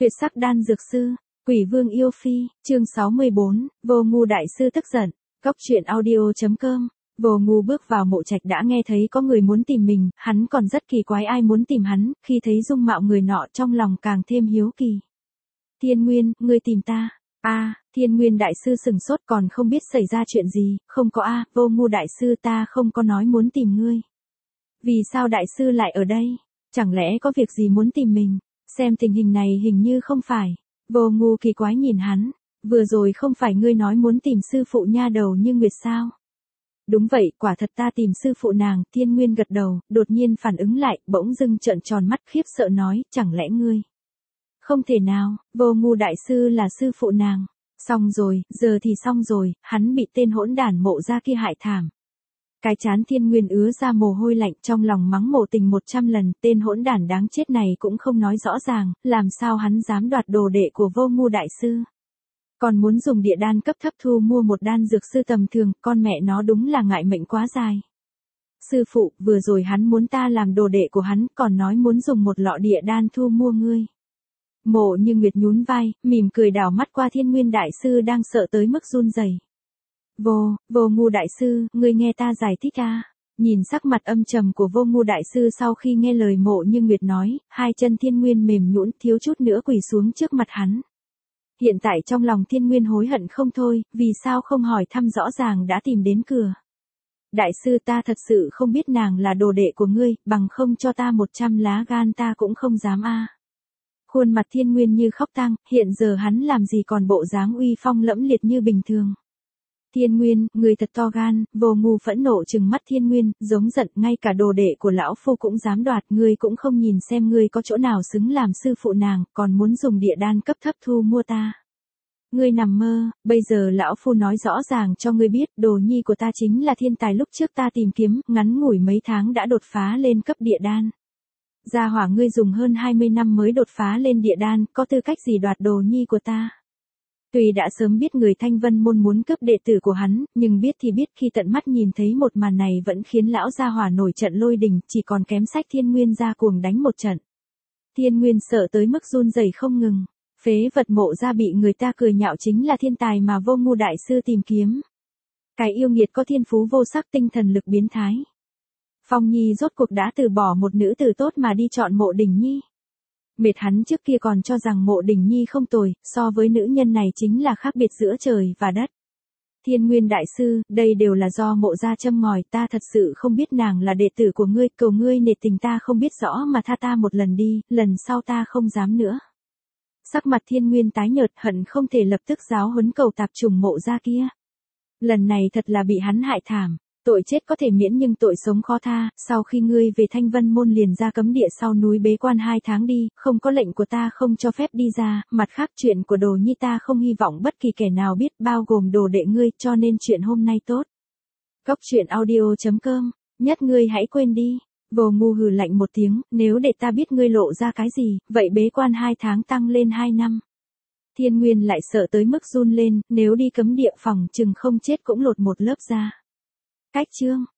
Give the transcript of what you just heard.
Tuyệt sắc đan dược sư, Quỷ Vương yêu phi, chương 64, Vô Ngu đại sư tức giận. Cốc truyện audio.com. Vô Ngu bước vào mộ trạch đã nghe thấy có người muốn tìm mình, hắn còn rất kỳ quái ai muốn tìm hắn, khi thấy dung mạo người nọ trong lòng càng thêm hiếu kỳ. Thiên Nguyên, ngươi tìm ta? Thiên Nguyên đại sư sừng sốt còn không biết xảy ra chuyện gì, không có Vô Ngu đại sư ta không có nói muốn tìm ngươi. Vì sao đại sư lại ở đây? Chẳng lẽ có việc gì muốn tìm mình? Xem tình hình này hình như không phải. Vô Ngu kỳ quái nhìn hắn, vừa rồi không phải ngươi nói muốn tìm sư phụ nha đầu Như Nguyệt sao? Đúng vậy, quả thật ta tìm sư phụ nàng. Thiên Nguyên gật đầu, đột nhiên phản ứng lại, bỗng dưng trợn tròn mắt khiếp sợ nói, chẳng lẽ ngươi? Không thể nào, Vô Ngu đại sư là sư phụ nàng. Xong rồi, giờ thì xong rồi, hắn bị tên hỗn đản Mộ Gia kia hại thảm. Cái chán Thiên Nguyên ứa ra mồ hôi lạnh, trong lòng mắng Mộ Tình 100 lần, tên hỗn đản đáng chết này cũng không nói rõ ràng, làm sao hắn dám đoạt đồ đệ của Vô Ngu đại sư. Còn muốn dùng địa đan cấp thấp thu mua một đan dược sư tầm thường, con mẹ nó đúng là ngại mệnh quá dài. Sư phụ, vừa rồi hắn muốn ta làm đồ đệ của hắn, còn nói muốn dùng một lọ địa đan thu mua ngươi. Mộ Như Nguyệt nhún vai, mỉm cười đảo mắt qua Thiên Nguyên đại sư đang sợ tới mức run rẩy. Vô Ngu đại sư, ngươi nghe ta giải thích Nhìn sắc mặt âm trầm của Vô Ngu đại sư sau khi nghe lời Mộ Như Nguyệt nói, hai chân Thiên Nguyên mềm nhũn thiếu chút nữa quỳ xuống trước mặt hắn. Hiện tại trong lòng Thiên Nguyên hối hận không thôi, vì sao không hỏi thăm rõ ràng đã tìm đến cửa. Đại sư ta thật sự không biết nàng là đồ đệ của ngươi, bằng không cho ta 100 lá gan ta cũng không dám Khuôn mặt Thiên Nguyên như khóc tang, hiện giờ hắn làm gì còn bộ dáng uy phong lẫm liệt như bình thường. Thiên Nguyên, người thật to gan. Vô Ngu phẫn nộ trừng mắt Thiên Nguyên, giống giận, ngay cả đồ đệ của lão phu cũng dám đoạt, ngươi cũng không nhìn xem ngươi có chỗ nào xứng làm sư phụ nàng, còn muốn dùng địa đan cấp thấp thu mua ta. Ngươi nằm mơ, bây giờ lão phu nói rõ ràng cho ngươi biết, đồ nhi của ta chính là thiên tài lúc trước ta tìm kiếm, ngắn ngủi mấy tháng đã đột phá lên cấp địa đan. Gia hỏa ngươi dùng hơn 20 năm mới đột phá lên địa đan, có tư cách gì đoạt đồ nhi của ta? Tuy đã sớm biết người Thanh Vân môn muốn cướp đệ tử của hắn, nhưng biết thì biết khi tận mắt nhìn thấy một màn này vẫn khiến lão gia hỏa nổi trận lôi đình, chỉ còn kém sách Thiên Nguyên ra cuồng đánh một trận. Thiên Nguyên sợ tới mức run rẩy không ngừng. Phế vật Mộ Gia bị người ta cười nhạo chính là thiên tài mà Vô Ngu đại sư tìm kiếm. Cái yêu nghiệt có thiên phú vô sắc tinh thần lực biến thái. Phong Nhi rốt cuộc đã từ bỏ một nữ tử tốt mà đi chọn Mộ Đình Nhi. Mệt hắn trước kia còn cho rằng Mộ Đình Nhi không tồi, so với nữ nhân này chính là khác biệt giữa trời và đất. Thiên Nguyên đại sư, đây đều là do Mộ Gia châm ngòi, ta thật sự không biết nàng là đệ tử của ngươi, cầu ngươi nể tình ta không biết rõ mà tha ta một lần đi, lần sau ta không dám nữa. Sắc mặt Thiên Nguyên tái nhợt, hận không thể lập tức giáo huấn cầu tạp chủng Mộ Gia kia. Lần này thật là bị hắn hại thảm. Tội chết có thể miễn nhưng tội sống khó tha, sau khi ngươi về Thanh Vân môn liền ra cấm địa sau núi bế quan 2 tháng đi, không có lệnh của ta không cho phép đi ra, mặt khác chuyện của đồ nhi ta không hy vọng bất kỳ kẻ nào biết, bao gồm đồ đệ ngươi, cho nên chuyện hôm nay tốt. Cốc truyện audio.com, nhất ngươi hãy quên đi. Vô Ngu hừ lạnh một tiếng, nếu để ta biết ngươi lộ ra cái gì, vậy bế quan 2 tháng tăng lên 2 năm. Thiên Nguyên lại sợ tới mức run lên, nếu đi cấm địa phòng chừng không chết cũng lột một lớp da. Cách chương